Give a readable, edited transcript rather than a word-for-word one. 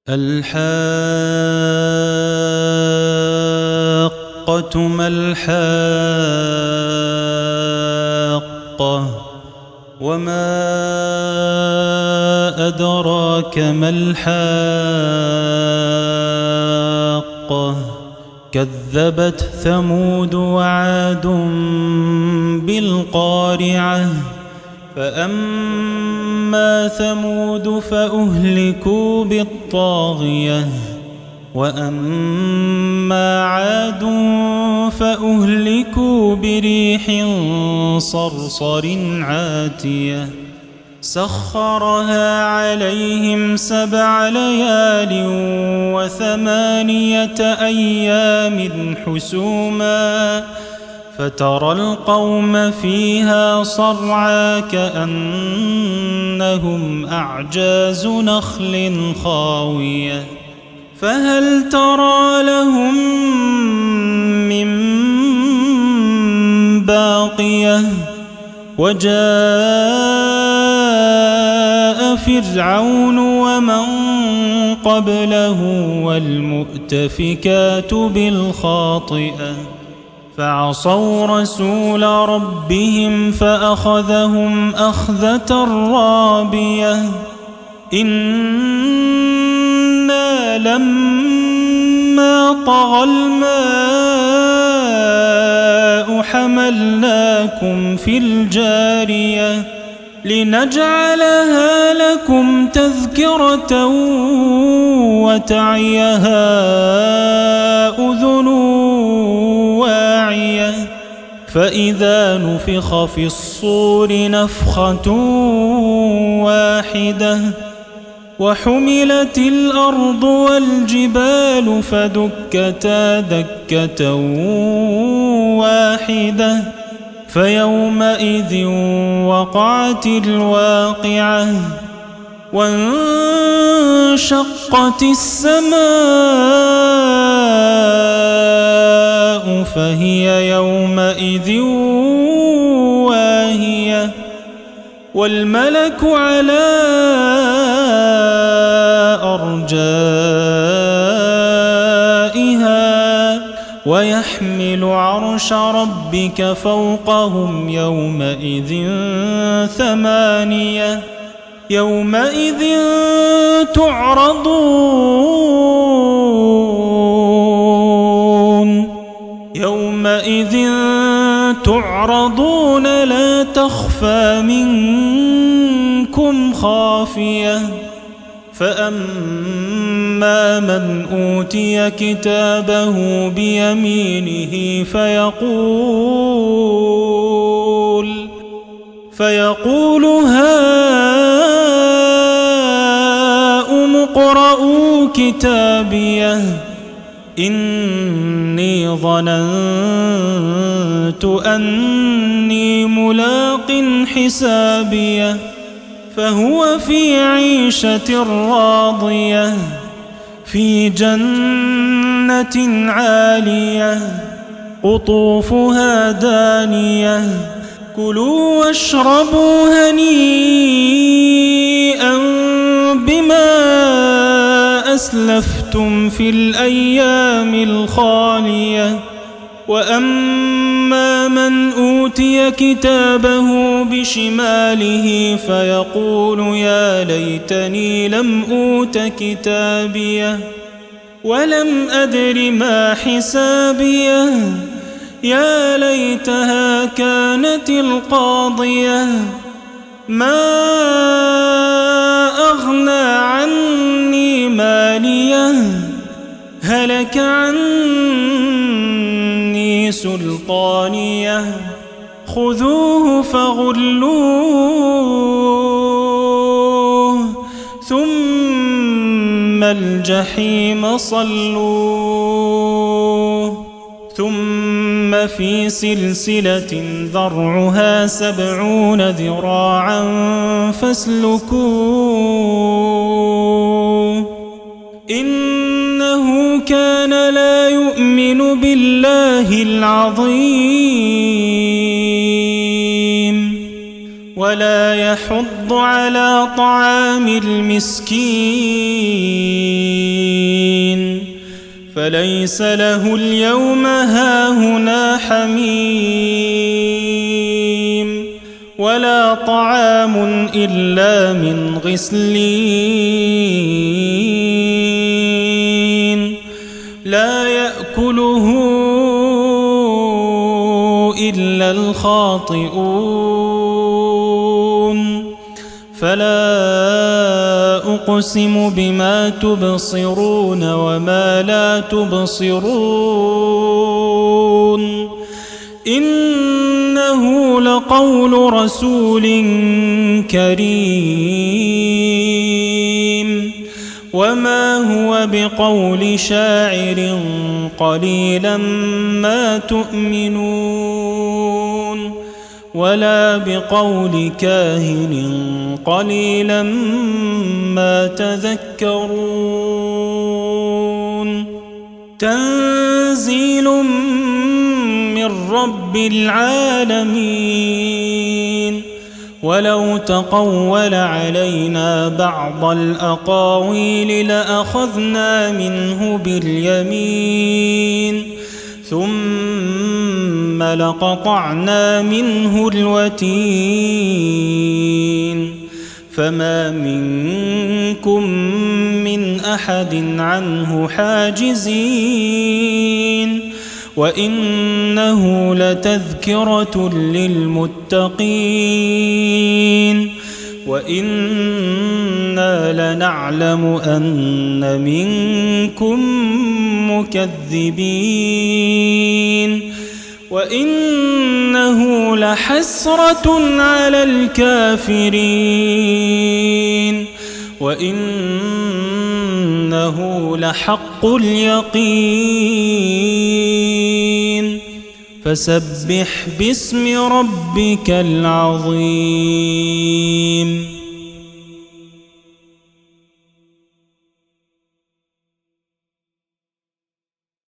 الحاقة ما الحاقة وما أدراك ما الحاقة كذبت ثمود وعاد بالقارعة فأما ثمود فأهلكوا بالطاغية وأما عاد فأهلكوا بريح صرصر عاتية سخرها عليهم 7 ليال و8 أيام حسوما فترى القوم فيها صرعى كأنهم أعجاز نخل خاوية فهل ترى لهم من باقية وجاء فرعون ومن قبله والمؤتفكات بالخاطئة فعصوا رسول ربهم فأخذهم أخذة رابية إنا لما طغى الماء حملناكم في الجارية لنجعلها لكم تذكرة وتعيها أذن واعية فإذا نفخ في الصور نفخة واحدة وحملت الأرض والجبال فدكتا دكة واحدة فيومئذ وقعت الواقعة وانشقت السماء فهي يومئذ واهية والملك على أرجائها ويحمل عرش ربك فوقهم يومئذ 8 يومئذ تعرضون لا تخفى منكم خافية فأما من أوتي كتابه بيمينه فيقول هاؤم اقرءوا كتابيه إني ظننت أني ملاق حسابيه فهو في عيشة راضية في جنة عالية قطوفها دانية كلوا واشربوا هنيئا بما أسلفتم في الأيام الخالية وأما من أوتي كتابه بشماله فيقول يا ليتني لم أوت كتابيه ولم أدر ما حسابيه يا ليتها كانت القاضية ما أغنى عني ماليه هلك عني سلطانيه خذوه فغلوه ثم الجحيم صلوه ثم في سلسلة ذرعها 70 ذراعا فاسلكوه إنه كان لا يؤمن بالله العظيم ولا ولا يحض على طعام المسكين فليس له اليوم هاهنا حميم ولا طعام إلا من غسلين لا يأكله إلا الخاطئون فلا أقسم بما تبصرون وما لا تبصرون إنه لقول رسول كريم وما هو بقول شاعر قليلا ما تؤمنون ولا بقول كاهن قليلا ما تذكرون تنزيل من رب العالمين ولو تقول علينا بعض الأقاويل لأخذنا منه باليمين ثم لقطعنا منه الوتين فما منكم من أحد عنه حاجزين وإنه لتذكرة للمتقين وإنا لنعلم أن منكم مكذبين وإنه لحسرة على الكافرين وإنه لحق اليقين فسبح باسم ربك العظيم